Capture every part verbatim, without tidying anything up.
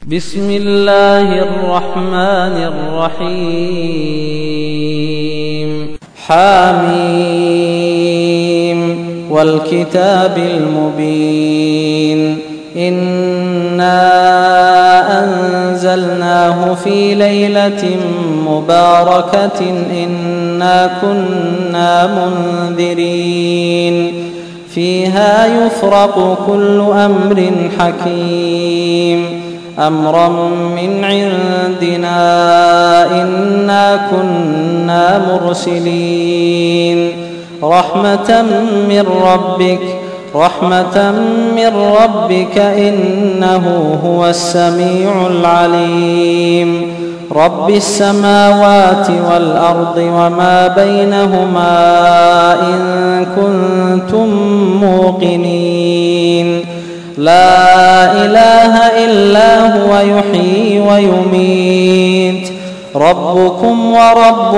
بسم الله الرحمن الرحيم. حاميم والكتاب المبين. إنا أنزلناه في ليلة مباركة إنا كنا منذرين فيها يفرق كل أمر حكيم أمرا من عندنا إنا كنا مرسلين رحمة من ربك رحمة من ربك إنه هو السميع العليم رب السماوات والأرض وما بينهما إن كنتم موقنين لا إله إلا هو يحيي ويميت ربكم ورب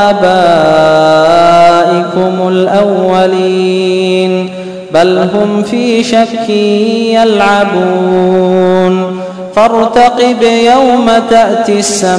آبائكم الأولين بل هم في شك يلعبون فارتقب يوم تأتي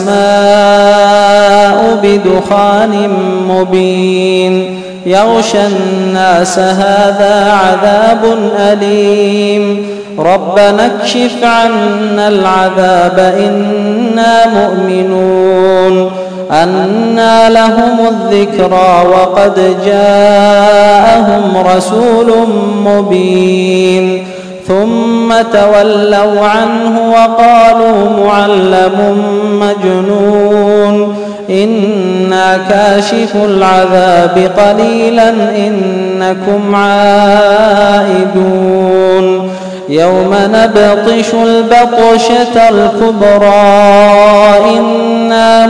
السماء بدخان مبين يغشى الناس هذا عذاب أليم ربنا اكشف عنا العذاب إنا مؤمنون أنى لهم الذكرى وقد جاءهم رسول مبين ثم تولوا عنه وقالوا معلم مجنون إنا كاشف العذاب قليلا إنكم عائدون يوم نبطش البطشة الكبرى إنا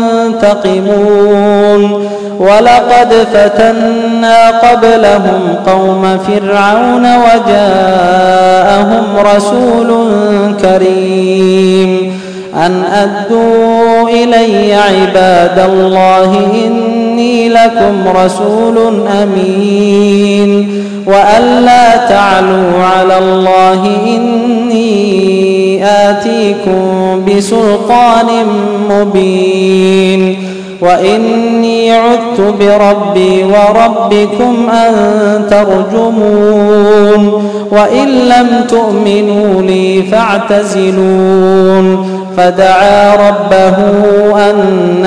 منتقمون ولقد فتنا قبلهم قوم فرعون وجاءهم رسول كريم أن أدوا إلي عباد الله إني لكم رسول أمين وأن لا تعلوا على الله إني آتيكم بسلطان مبين وإني عذت بربي وربكم أن ترجمون وإن لم تؤمنوا لي فاعتزلون فدعا ربه أن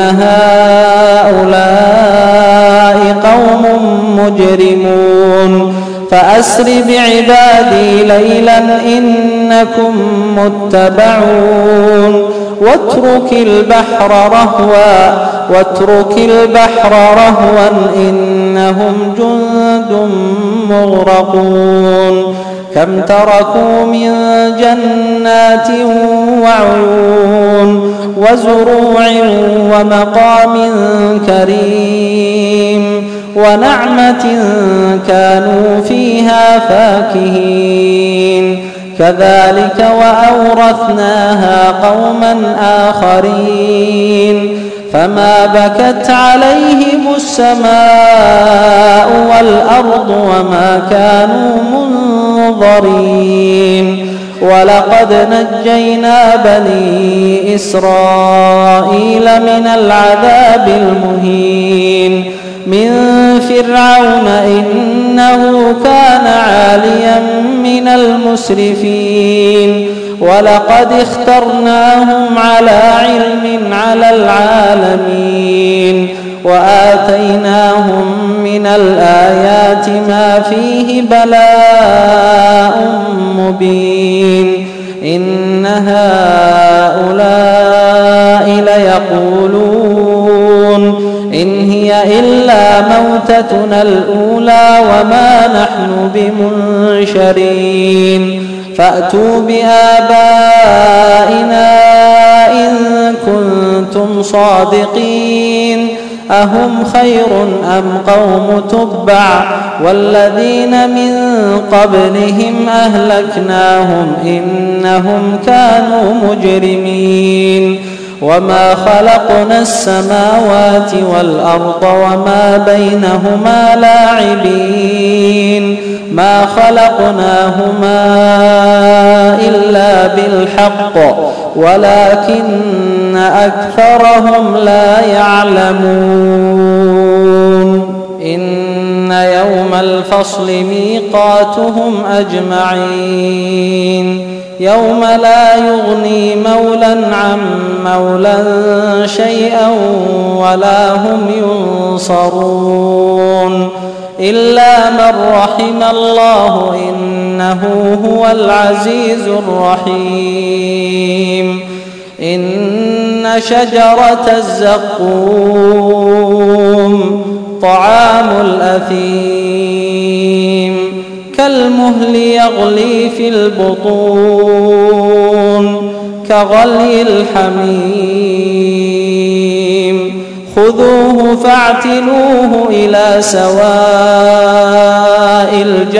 هؤلاء قوم مجرمون فأسر بعبادي ليلا إنكم متبعون واترك البحر رهوا واترك البحر رهوا إنهم جند مغرقون كم تركوا من جنات وعيون وزروع ومقام كريم ونعمة كانوا فيها فاكهين كذلك وأورثناها قوما آخرين فما بكت عليهم السماء والأرض وما كانوا منظرين ولقد نجينا بني إسرائيل من العذاب المهين من فرعون إنه كان عاليا من المسرفين ولقد اخترناهم على علم على العالمين وآتيناهم من الآيات ما فيه بلاء مبين إن هؤلاء ليقولون إن هي إلا موتتنا الأولى وما نحن بمنشرين فأتوا بآبائنا إن كنتم صادقين أهم خير أم قوم تبع والذين من قبلهم أهلكناهم إنهم كانوا مجرمين وما خلقنا السماوات والأرض وما بينهما لاعبين ما خلقناهما إلا بالحق ولكن أكثرهم لا يعلمون إن يوم الفصل ميقاتهم أجمعين يوم لا يغني مولى عن مولى شيئا ولا هم ينصرون إلا من رحم الله إنه هو العزيز الرحيم إن شجرة الزقوم طعام الأثيم كالمهل يغلي في البطون كغلي الحميم خذوه فاعتلوه إلى سواء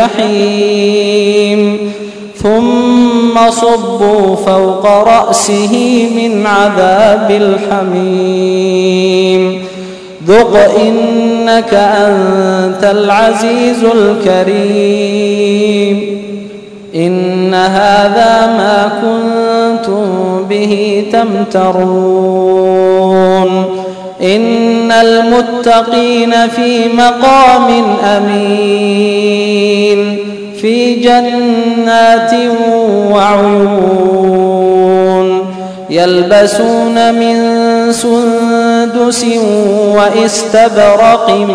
الجحيم ثم صبوا فوق رأسه من عذاب الحميم ذق إنك أنت العزيز الكريم إن هذا ما كنتم به تمترون إن المتقين في مقام أمين في جنات وعيون يلبسون من سندس واستبرق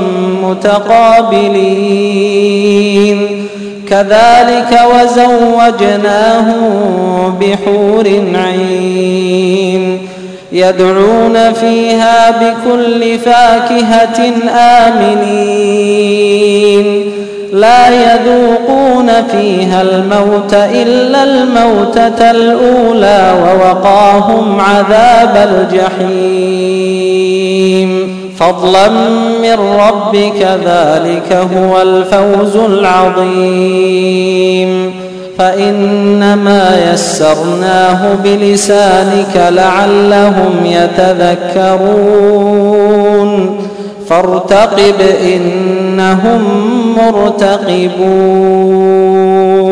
متقابلين كذلك وزوجناهم بحور عين يدعون فيها بكل فاكهة آمنين لا يذوقون فيها الموت إلا الموتة الأولى ووقاهم عذاب الجحيم فضلا من ربك ذلك هو الفوز العظيم فإنما يسرناه بلسانك لعلهم يتذكرون فارتقب إنهم مرتقبون